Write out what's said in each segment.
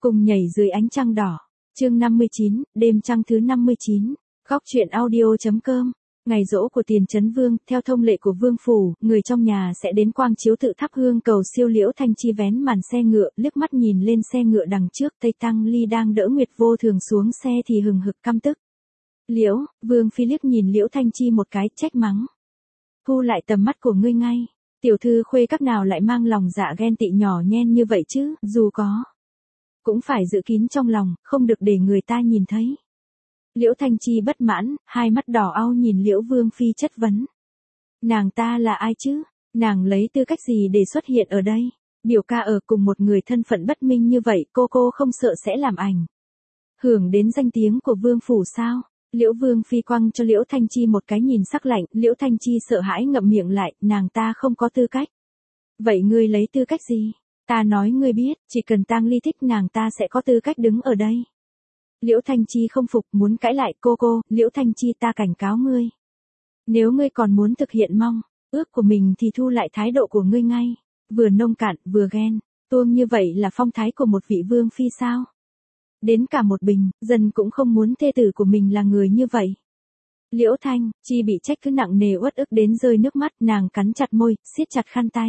Cùng nhảy dưới ánh trăng đỏ. Chương 59, đêm trăng thứ 59. Góc truyện audio.com. Ngày giỗ của Tiền Chấn Vương, theo thông lệ của vương phủ, người trong nhà sẽ đến quang chiếu tự thắp hương cầu siêu. Liễu Thanh Chi vén màn xe ngựa, liếc mắt nhìn lên xe ngựa đằng trước, Tây Tăng Ly đang đỡ Nguyệt Vô Thường xuống xe thì hừng hực căm tức. Liễu, Vương phi liếc nhìn Liễu Thanh Chi một cái, trách mắng. Thu lại tầm mắt của ngươi ngay, tiểu thư khuê các nào lại mang lòng dạ ghen tị nhỏ nhen như vậy chứ, dù có, cũng phải giữ kín trong lòng, không được để người ta nhìn thấy. Liễu Thanh Chi bất mãn, hai mắt đỏ au nhìn Liễu Vương phi chất vấn. Nàng ta là ai chứ? Nàng lấy tư cách gì để xuất hiện ở đây? Biểu ca ở cùng một người thân phận bất minh như vậy, cô không sợ sẽ làm ảnh hưởng đến danh tiếng của vương phủ sao? Liễu Vương phi quăng cho Liễu Thanh Chi một cái nhìn sắc lạnh, Liễu Thanh Chi sợ hãi ngậm miệng lại, nàng ta không có tư cách. Vậy ngươi lấy tư cách gì? Ta nói ngươi biết, chỉ cần Tang Ly thích nàng ta sẽ có tư cách đứng ở đây. Liễu Thanh Chi không phục, muốn cãi lại. Cô, Liễu Thanh Chi, ta cảnh cáo ngươi. Nếu ngươi còn muốn thực hiện mong ước của mình thì thu lại thái độ của ngươi ngay. Vừa nông cạn, vừa ghen tuông như vậy là phong thái của một vị vương phi sao? Đến cả một bình dân cũng không muốn thê tử của mình là người như vậy. Liễu Thanh Chi bị trách cứ nặng nề, uất ức đến rơi nước mắt, nàng cắn chặt môi, siết chặt khăn tay.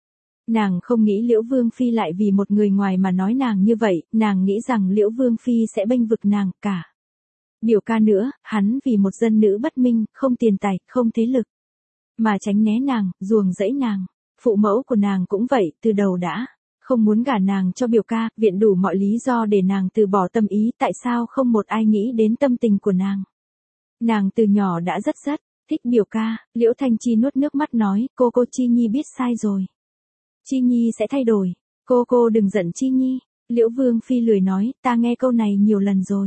Nàng không nghĩ Liễu Vương phi lại vì một người ngoài mà nói nàng như vậy, nàng nghĩ rằng Liễu Vương phi sẽ bênh vực nàng cả. Biểu ca nữa, hắn vì một dân nữ bất minh, không tiền tài, không thế lực, mà tránh né nàng, ruồng rẫy nàng. Phụ mẫu của nàng cũng vậy, từ đầu đã không muốn gả nàng cho biểu ca, viện đủ mọi lý do để nàng từ bỏ tâm ý, tại sao không một ai nghĩ đến tâm tình của nàng. Nàng từ nhỏ đã rất thích biểu ca. Liễu Thanh Chi nuốt nước mắt nói, cô Chi Nhi biết sai rồi. Chi Nhi sẽ thay đổi. Cô đừng giận Chi Nhi. Liễu Vương phi lười nói, ta nghe câu này nhiều lần rồi.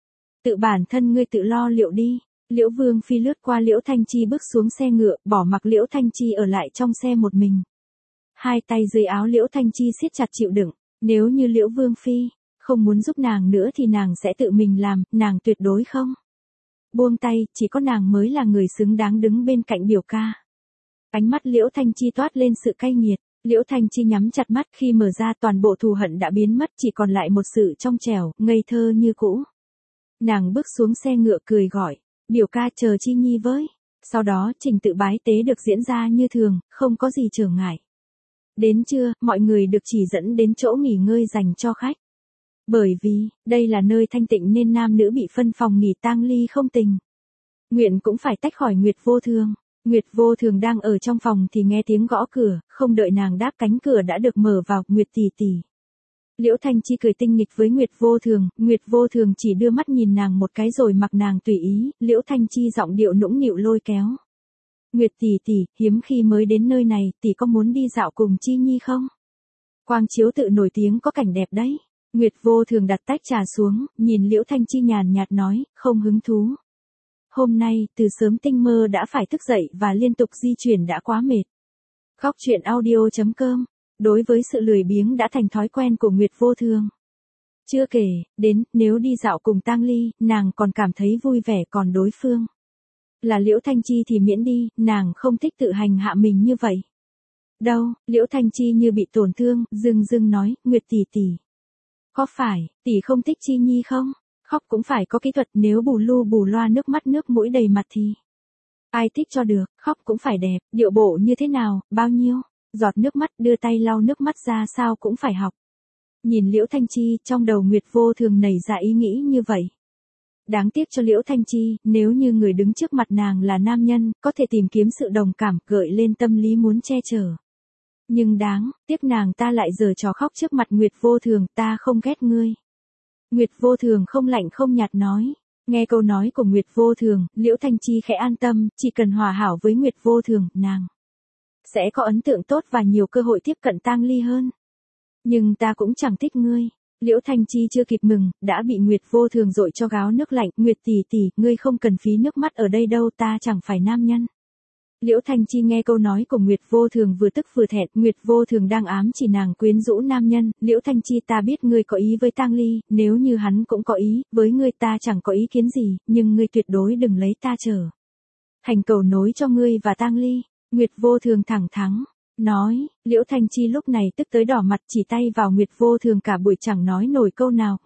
Tự bản thân ngươi tự lo liệu đi. Liễu Vương phi lướt qua Liễu Thanh Chi bước xuống xe ngựa, bỏ mặc Liễu Thanh Chi ở lại trong xe một mình. Hai tay dưới áo Liễu Thanh Chi siết chặt chịu đựng. Nếu như Liễu Vương phi không muốn giúp nàng nữa thì nàng sẽ tự mình làm, nàng tuyệt đối không buông tay, chỉ có nàng mới là người xứng đáng đứng bên cạnh biểu ca. Ánh mắt Liễu Thanh Chi toát lên sự cay nghiệt. Liễu Thanh Chi nhắm chặt mắt, khi mở ra toàn bộ thù hận đã biến mất, chỉ còn lại một sự trong trẻo, ngây thơ như cũ. Nàng bước xuống xe ngựa cười gọi, biểu ca chờ Chi Nhi với. Sau đó trình tự bái tế được diễn ra như thường, không có gì trở ngại. Đến trưa, mọi người được chỉ dẫn đến chỗ nghỉ ngơi dành cho khách. Bởi vì, đây là nơi thanh tịnh nên nam nữ bị phân phòng nghỉ. Tang Ly không tình nguyện cũng phải tách khỏi Nguyệt Vô Thường. Nguyệt Vô Thường đang ở trong phòng thì nghe tiếng gõ cửa, không đợi nàng đáp cánh cửa đã được mở vào, Nguyệt tỷ tỷ. Liễu Thanh Chi cười tinh nghịch với Nguyệt Vô Thường chỉ đưa mắt nhìn nàng một cái rồi mặc nàng tùy ý. Liễu Thanh Chi giọng điệu nũng nịu lôi kéo. Nguyệt tỷ tỷ, hiếm khi mới đến nơi này, tỷ có muốn đi dạo cùng Chi Nhi không? Quang chiếu tự nổi tiếng có cảnh đẹp đấy. Nguyệt Vô Thường đặt tách trà xuống, nhìn Liễu Thanh Chi nhàn nhạt nói, không hứng thú. Hôm nay, từ sớm tinh mơ đã phải thức dậy và liên tục di chuyển đã quá mệt. Góc truyện audio.com. Đối với sự lười biếng đã thành thói quen của Nguyệt Vô Thường. Chưa kể, đến, nếu đi dạo cùng Tang Ly, nàng còn cảm thấy vui vẻ, còn đối phương là Liễu Thanh Chi thì miễn đi, nàng không thích tự hành hạ mình như vậy. Đâu, Liễu Thanh Chi như bị tổn thương, dưng nói, Nguyệt tỷ tỷ. Có phải, tỷ không thích Chi Nhi không? Khóc cũng phải có kỹ thuật, nếu bù loa nước mắt nước mũi đầy mặt thì ai thích cho được, khóc cũng phải đẹp, điệu bộ như thế nào, bao nhiêu giọt nước mắt, đưa tay lau nước mắt ra sao cũng phải học. Nhìn Liễu Thanh Chi, trong đầu Nguyệt Vô Thường nảy ra ý nghĩ như vậy. Đáng tiếc cho Liễu Thanh Chi, nếu như người đứng trước mặt nàng là nam nhân, có thể tìm kiếm sự đồng cảm, gợi lên tâm lý muốn che chở. Nhưng đáng tiếc nàng ta lại giở trò khóc trước mặt Nguyệt Vô Thường, ta không ghét ngươi. Nguyệt Vô Thường không lạnh không nhạt nói. Nghe câu nói của Nguyệt Vô Thường, Liễu Thanh Chi khẽ an tâm, chỉ cần hòa hảo với Nguyệt Vô Thường, nàng sẽ có ấn tượng tốt và nhiều cơ hội tiếp cận Tang Ly hơn. Nhưng ta cũng chẳng thích ngươi. Liễu Thanh Chi chưa kịp mừng, đã bị Nguyệt Vô Thường dội cho gáo nước lạnh. Nguyệt tỷ tỷ, ngươi không cần phí nước mắt ở đây đâu, ta chẳng phải nam nhân. Liễu Thanh Chi nghe câu nói của Nguyệt Vô Thường vừa tức vừa thẹn. Nguyệt Vô Thường đang ám chỉ nàng quyến rũ nam nhân. Liễu Thanh Chi, ta biết ngươi có ý với Tang Ly, nếu như hắn cũng có ý với ngươi ta chẳng có ý kiến gì, nhưng ngươi tuyệt đối đừng lấy ta trở thành cầu nối cho ngươi và Tang Ly. Nguyệt Vô Thường thẳng thắn Nói, Liễu Thanh Chi lúc này tức tới đỏ mặt chỉ tay vào Nguyệt Vô Thường cả buổi chẳng nói nổi câu nào,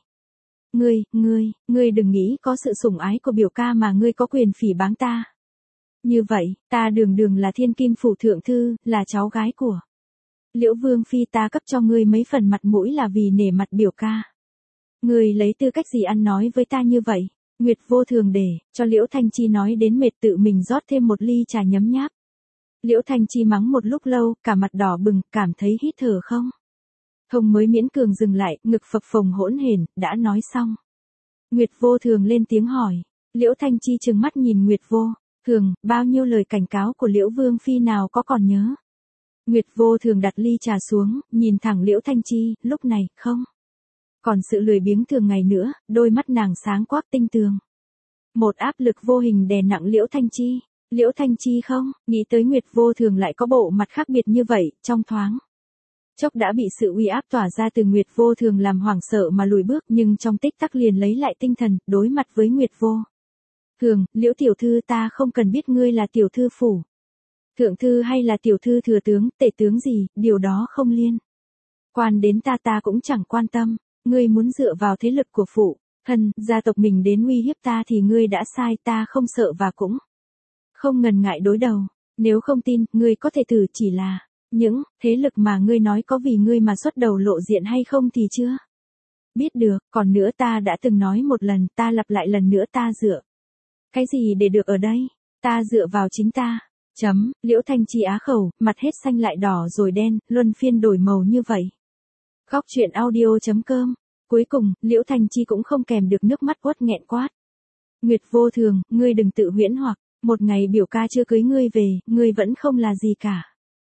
ngươi đừng nghĩ có sự sủng ái của biểu ca mà ngươi có quyền phỉ báng ta. Như vậy, ta đường đường là thiên kim phủ thượng thư, là cháu gái của Liễu Vương Phi, ta cấp cho ngươi mấy phần mặt mũi là vì nể mặt biểu ca. Ngươi lấy tư cách gì ăn nói với ta như vậy? Nguyệt Vô Thường để cho Liễu Thanh Chi nói đến mệt tự mình rót thêm một ly trà nhấm nháp. Liễu Thanh Chi mắng một lúc lâu, cả mặt đỏ bừng, cảm thấy hít thở không thông mới miễn cường dừng lại, ngực phập phồng hỗn hển, đã nói xong. Nguyệt Vô Thường lên tiếng hỏi. Liễu Thanh Chi trừng mắt nhìn Nguyệt Vô Thường, bao nhiêu lời cảnh cáo của Liễu Vương Phi nào có còn nhớ. Nguyệt Vô Thường đặt ly trà xuống, nhìn thẳng Liễu Thanh Chi, lúc này, không còn sự lười biếng thường ngày nữa, đôi mắt nàng sáng quắc tinh tường. Một áp lực vô hình đè nặng Liễu Thanh Chi. Liễu Thanh Chi không nghĩ tới Nguyệt Vô Thường lại có bộ mặt khác biệt như vậy, trong thoáng chốc đã bị sự uy áp tỏa ra từ Nguyệt Vô Thường làm hoảng sợ mà lùi bước, nhưng trong tích tắc liền lấy lại tinh thần, đối mặt với Nguyệt Vô Thường, Liễu tiểu thư, ta không cần biết ngươi là tiểu thư phủ thượng thư hay là tiểu thư thừa tướng, tể tướng gì, điều đó không liên quan đến ta, ta cũng chẳng quan tâm. Ngươi muốn dựa vào thế lực của phụ thân gia tộc mình đến uy hiếp ta thì ngươi đã sai, ta không sợ và cũng không ngần ngại đối đầu. Nếu không tin, ngươi có thể thử, chỉ là những thế lực mà ngươi nói có vì ngươi mà xuất đầu lộ diện hay không thì chưa biết được. Còn nữa, ta đã từng nói một lần, ta lặp lại lần nữa, ta dựa cái gì để được ở đây? Ta dựa vào chính ta. Liễu Thanh Chi á khẩu, mặt hết xanh lại đỏ rồi đen, luân phiên đổi màu như vậy. Góc truyện audio.com. Cuối cùng, Liễu Thanh Chi cũng không kèm được nước mắt uất nghẹn quát. Nguyệt Vô Thường, ngươi đừng tự huyễn hoặc, một ngày biểu ca chưa cưới ngươi về, ngươi vẫn không là gì cả.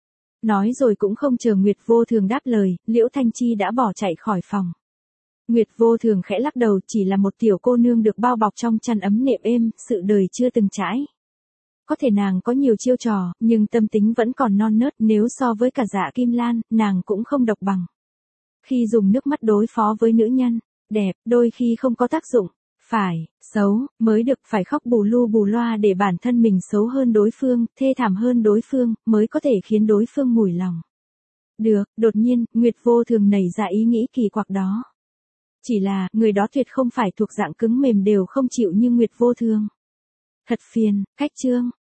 Nói rồi cũng không chờ Nguyệt Vô Thường đáp lời, Liễu Thanh Chi đã bỏ chạy khỏi phòng. Nguyệt Vô Thường khẽ lắc đầu, chỉ là một tiểu cô nương được bao bọc trong chăn ấm nệm êm, sự đời chưa từng trải. Có thể nàng có nhiều chiêu trò, nhưng tâm tính vẫn còn non nớt, nếu so với cả Dạ Kim Lan, nàng cũng không độc bằng. Khi dùng nước mắt đối phó với nữ nhân đẹp, đôi khi không có tác dụng. Phải xấu mới được, phải khóc bù lu bù loa để bản thân mình xấu hơn đối phương, thê thảm hơn đối phương, mới có thể khiến đối phương mủi lòng. Được, đột nhiên, Nguyệt Vô Thường nảy ra ý nghĩ kỳ quặc đó. Chỉ là, người đó tuyệt không phải thuộc dạng cứng mềm đều không chịu như Nguyệt Vô Thường. Thật phiền, cách chương.